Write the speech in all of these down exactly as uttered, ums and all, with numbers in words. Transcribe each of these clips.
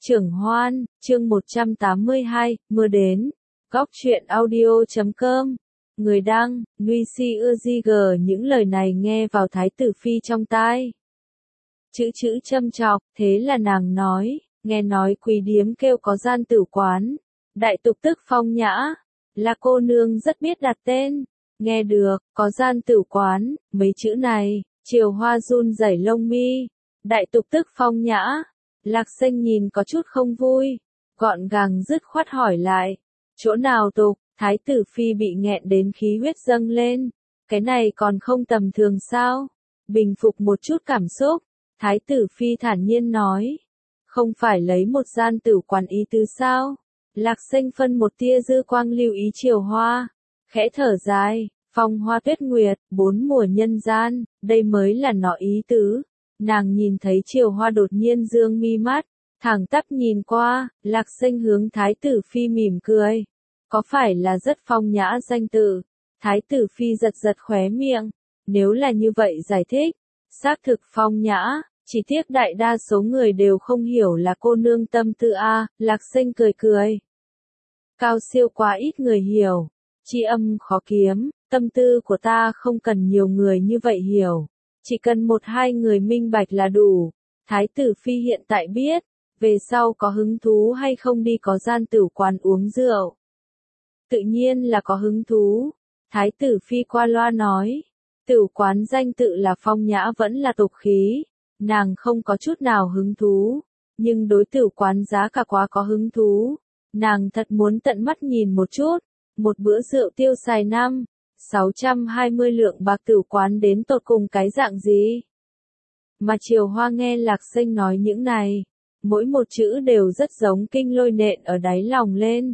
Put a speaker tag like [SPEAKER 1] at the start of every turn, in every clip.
[SPEAKER 1] Trưởng Hoan, chương một trăm tám mươi hai, mưa đến. Góc truyện audio chấm com. Người đăng, Nuy Si ưa di gờ những lời này nghe vào Thái tử Phi trong tai. Chữ chữ châm chọc, thế là nàng nói, nghe nói quý điếm kêu có gian tử quán. Đại tục tức phong nhã, là cô nương rất biết đặt tên. Nghe được, có gian tử quán, mấy chữ này, Triều Hoa run rẩy lông mi. Đại tục tức phong nhã. Lạc Xanh nhìn có chút không vui, gọn gàng dứt khoát hỏi lại, chỗ nào tục? Thái tử Phi bị nghẹn đến khí huyết dâng lên, cái này còn không tầm thường sao? Bình phục một chút cảm xúc, Thái tử Phi thản nhiên nói, không phải lấy một gian tử quán ý tứ sao? Lạc Xanh phân một tia dư quang lưu ý Triều Hoa, khẽ thở dài, phong hoa tuyết nguyệt, bốn mùa nhân gian, đây mới là nó ý tứ. Nàng nhìn thấy Triều Hoa đột nhiên dương mi mắt, thẳng tắp nhìn qua, Lạc Xanh hướng Thái tử Phi mỉm cười. Có phải là rất phong nhã danh tự? Thái tử Phi giật giật khóe miệng. Nếu là như vậy giải thích, xác thực phong nhã, chỉ tiếc đại đa số người đều không hiểu là cô nương tâm tư a. Lạc Xanh cười cười. Cao siêu quá ít người hiểu, tri âm khó kiếm, tâm tư của ta không cần nhiều người như vậy hiểu. Chỉ cần một hai người minh bạch là đủ. Thái tử Phi hiện tại biết, về sau có hứng thú hay không đi có gian tử quán uống rượu. Tự nhiên là có hứng thú. Thái tử Phi qua loa nói, tử quán danh tự là phong nhã vẫn là tục khí. Nàng không có chút nào hứng thú, nhưng đối tử quán giá cả quá có hứng thú. Nàng thật muốn tận mắt nhìn một chút, một bữa rượu tiêu xài năm. sáu trăm hai mươi lượng bạc tử quán đến tột cùng cái dạng gì? Mà Triều Hoa nghe Lạc Xanh nói những này, mỗi một chữ đều rất giống kinh lôi nện ở đáy lòng lên.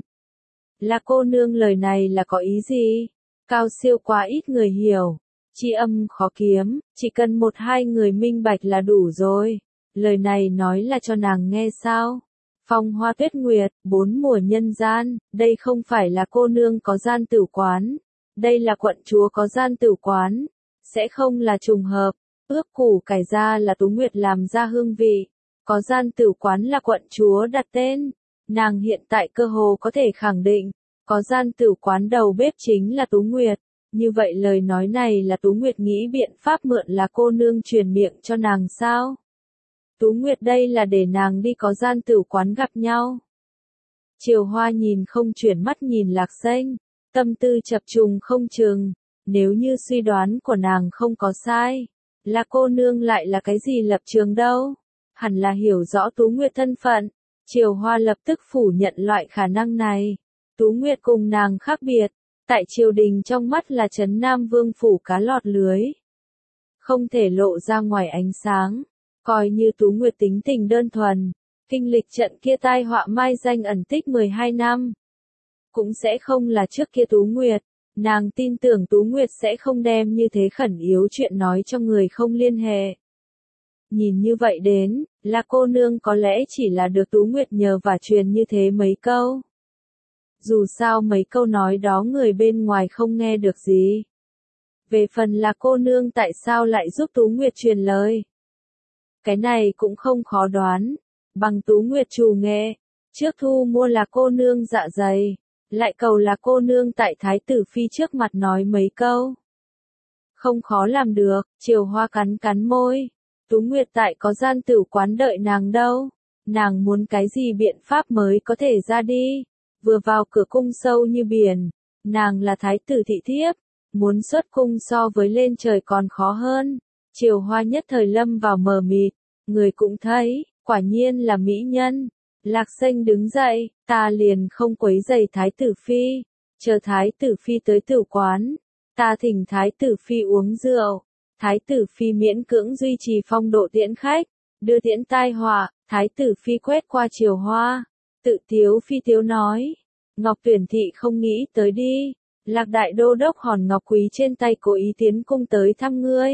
[SPEAKER 1] Là cô nương lời này là có ý gì? Cao siêu quá ít người hiểu, tri âm khó kiếm, chỉ cần một hai người minh bạch là đủ rồi. Lời này nói là cho nàng nghe sao? Phong hoa tuyết nguyệt, bốn mùa nhân gian, đây không phải là cô nương có gian tử quán. Đây là quận chúa có gian tử quán, sẽ không là trùng hợp, ước củ cải ra là Tú Nguyệt làm ra hương vị, có gian tử quán là quận chúa đặt tên, nàng hiện tại cơ hồ có thể khẳng định, có gian tử quán đầu bếp chính là Tú Nguyệt, như vậy lời nói này là Tú Nguyệt nghĩ biện pháp mượn là cô nương truyền miệng cho nàng sao? Tú Nguyệt đây là để nàng đi có gian tử quán gặp nhau. Triều Hoa nhìn không chuyển mắt nhìn Lạc Xanh. Tâm tư chập trùng không chừng, nếu như suy đoán của nàng không có sai, là cô nương lại là cái gì lập trường đâu, hẳn là hiểu rõ Tú Nguyệt thân phận. Triều Hoa lập tức phủ nhận loại khả năng này. Tú Nguyệt cùng nàng khác biệt, tại triều đình trong mắt là trấn Nam Vương phủ cá lọt lưới, không thể lộ ra ngoài ánh sáng, coi như Tú Nguyệt tính tình đơn thuần, kinh lịch trận kia tai họa mai danh ẩn tích mười hai năm. Cũng sẽ không là trước kia Tú Nguyệt, nàng tin tưởng Tú Nguyệt sẽ không đem như thế khẩn yếu chuyện nói cho người không liên hệ. Nhìn như vậy đến, là cô nương có lẽ chỉ là được Tú Nguyệt nhờ và truyền như thế mấy câu. Dù sao mấy câu nói đó người bên ngoài không nghe được gì. Về phần là cô nương tại sao lại giúp Tú Nguyệt truyền lời. Cái này cũng không khó đoán, bằng Tú Nguyệt trù nghệ, trước thu mua là cô nương dạ dày. Lại cầu là cô nương tại Thái tử Phi trước mặt nói mấy câu. Không khó làm được, Triều Hoa cắn cắn môi. Tú Nguyệt tại có gian tử quán đợi nàng đâu. Nàng muốn cái gì biện pháp mới có thể ra đi. Vừa vào cửa cung sâu như biển. Nàng là Thái tử thị thiếp. Muốn xuất cung so với lên trời còn khó hơn. Triều Hoa nhất thời lâm vào mờ mịt. Người cũng thấy, quả nhiên là mỹ nhân. Lạc Xanh đứng dậy, ta liền không quấy rầy Thái tử Phi, chờ Thái tử Phi tới tử quán, ta thỉnh Thái tử Phi uống rượu. Thái tử Phi miễn cưỡng duy trì phong độ tiễn khách, đưa tiễn tai họa. Thái tử Phi quét qua Triều Hoa, tự tiếu phi tiếu nói, Ngọc Tuyển thị không nghĩ tới đi, Lạc đại đô đốc hòn ngọc quý trên tay cố ý tiến cung tới thăm ngươi.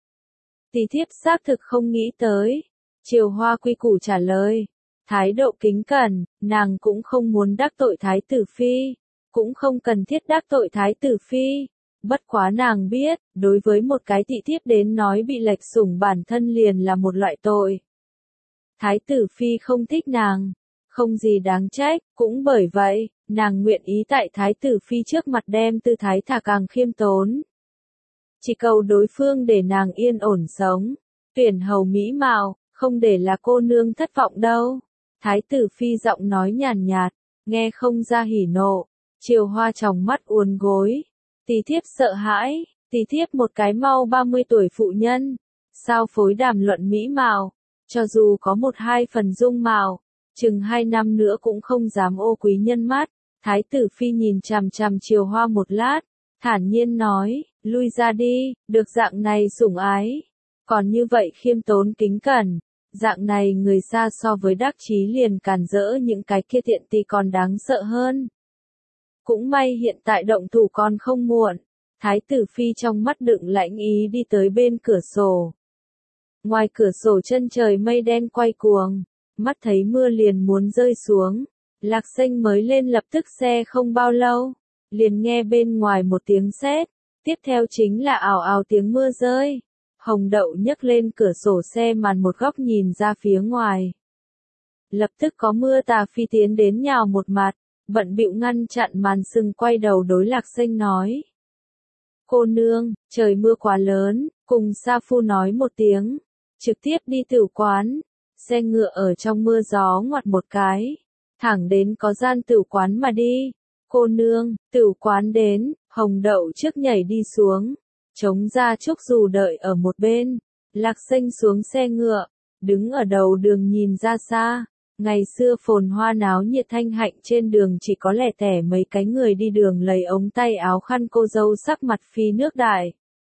[SPEAKER 1] Tỷ thiếp xác thực không nghĩ tới. Triều Hoa quy củ trả lời. Thái độ kính cẩn, nàng cũng không muốn đắc tội Thái tử Phi, cũng không cần thiết đắc tội Thái tử Phi. Bất quá nàng biết, đối với một cái thị thiếp đến nói bị lệch sủng bản thân liền là một loại tội. Thái tử Phi không thích nàng, không gì đáng trách, cũng bởi vậy, nàng nguyện ý tại thái tử phi trước mặt đem tư thái thả càng khiêm tốn. Chỉ cầu đối phương để nàng yên ổn sống, tuyển hầu mỹ mạo, không để là cô nương thất vọng đâu. Thái tử phi giọng nói nhàn nhạt, nghe không ra hỉ nộ. Triều Hoa tròng mắt uốn gối, tỷ thiếp sợ hãi, tỷ thiếp một cái mau ba mươi tuổi phụ nhân, sao phối đàm luận mỹ mạo, cho dù có một hai phần dung mạo, chừng hai năm nữa cũng không dám ô quý nhân mắt. Thái tử phi nhìn chằm chằm Triều Hoa một lát, thản nhiên nói, lui ra đi, được dạng này sủng ái, còn như vậy khiêm tốn kính cẩn, dạng này người xa so với đắc chí liền càn rỡ những cái kia tiện tì còn đáng sợ hơn. Cũng may hiện tại động thủ còn không muộn. Thái tử phi trong mắt đựng lãnh ý đi tới bên cửa sổ. Ngoài cửa sổ chân trời mây đen quay cuồng, mắt thấy mưa liền muốn rơi xuống. Lạc Xanh mới lên lập tức xe không bao lâu, liền nghe bên ngoài một tiếng sét, tiếp theo chính là ào ào tiếng mưa rơi. Hồng Đậu nhấc lên cửa sổ xe màn một góc nhìn ra phía ngoài. Lập tức có mưa tà phi tiến đến nhào một mặt, bận bịu ngăn chặn màn sừng quay đầu đối Lạc Xanh nói. Cô nương, trời mưa quá lớn, cùng Sa Phu nói một tiếng, trực tiếp đi tửu quán. Xe ngựa ở trong mưa gió ngoặt một cái, thẳng đến có gian tửu quán mà đi. Cô nương, tửu quán đến, Hồng Đậu trước nhảy đi xuống, chống ra Trúc Dù đợi ở một bên. Lạc Xanh xuống xe ngựa, đứng ở đầu đường nhìn ra xa. Ngày xưa phồn hoa náo nhiệt thanh hạnh trên đường chỉ có lẻ tẻ mấy cái người đi đường lấy ống tay áo khăn cô dâu sắc mặt phi nước đại.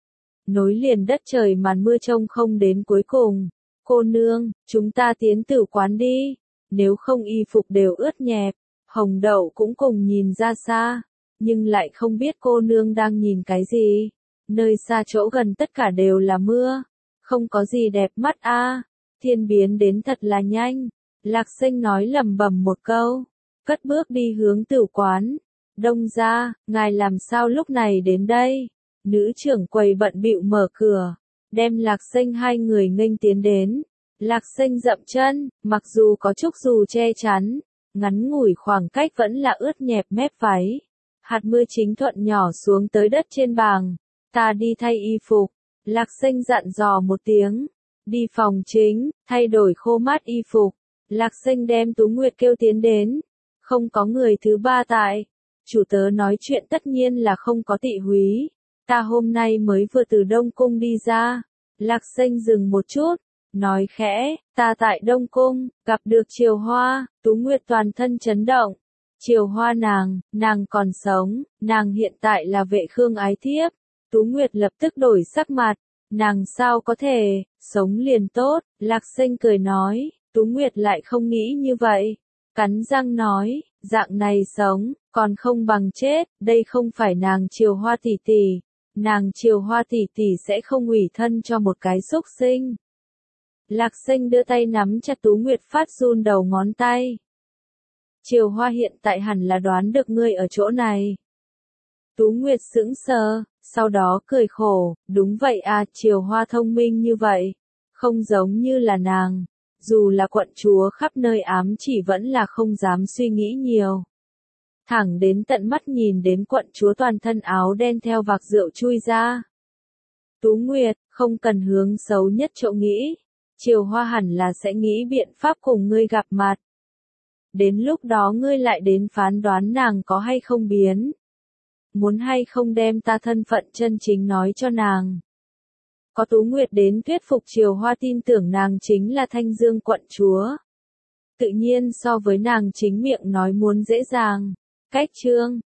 [SPEAKER 1] Nối liền đất trời màn mưa trông không đến cuối cùng. Cô nương, chúng ta tiến tửu quán đi, nếu không y phục đều ướt nhẹp. Hồng Đậu cũng cùng nhìn ra xa, nhưng lại không biết cô nương đang nhìn cái gì. Nơi xa chỗ gần tất cả đều là mưa, không có gì đẹp mắt a. À. Thiên biến đến thật là nhanh. Lạc Xanh nói lẩm bẩm một câu, cất bước đi hướng tửu quán. Đông gia, ngài làm sao lúc này đến đây? Nữ trưởng quầy bận bịu mở cửa, đem Lạc Xanh hai người nghênh tiến đến. Lạc Xanh dậm chân, mặc dù có Trúc Dù che chắn, ngắn ngủi khoảng cách vẫn là ướt nhẹp mép váy. Hạt mưa chính thuận nhỏ xuống tới đất trên bàng. Ta đi thay y phục. Lạc Xanh dặn dò một tiếng. Đi phòng chính, thay đổi khô mát y phục. Lạc Xanh đem Tú Nguyệt kêu tiến đến. Không có người thứ ba tại. Chủ tớ nói chuyện tất nhiên là không có tị húy. Ta hôm nay mới vừa từ Đông Cung đi ra. Lạc Xanh dừng một chút, nói khẽ, ta tại Đông Cung, gặp được Triều Hoa. Tú Nguyệt toàn thân chấn động. Triều Hoa nàng, nàng còn sống, nàng hiện tại là vệ khương ái thiếp. Tú Nguyệt lập tức đổi sắc mặt, nàng sao có thể, sống liền tốt. Lạc Xanh cười nói, Tú Nguyệt lại không nghĩ như vậy. Cắn răng nói, dạng này sống, còn không bằng chết, đây không phải nàng Triều Hoa tỷ tỷ. Nàng Triều Hoa tỷ tỷ sẽ không ủy thân cho một cái xúc sinh. Lạc Xanh đưa tay nắm chặt Tú Nguyệt phát run đầu ngón tay. Triều Hoa hiện tại hẳn là đoán được ngươi ở chỗ này. Tú Nguyệt sững sờ, sau đó cười khổ, đúng vậy à, Triều Hoa thông minh như vậy, không giống như là nàng. Dù là quận chúa khắp nơi ám chỉ vẫn là không dám suy nghĩ nhiều. Thẳng đến tận mắt nhìn đến quận chúa toàn thân áo đen theo vạc rượu chui ra. Tú Nguyệt, không cần hướng xấu nhất chỗ nghĩ. Triều Hoa hẳn là sẽ nghĩ biện pháp cùng ngươi gặp mặt. Đến lúc đó ngươi lại đến phán đoán nàng có hay không biến. Muốn hay không đem ta thân phận chân chính nói cho nàng. Có Tú Nguyệt đến thuyết phục Triều Hoa tin tưởng nàng chính là Thanh Dương quận chúa. Tự nhiên so với nàng chính miệng nói muốn dễ dàng. Cách chương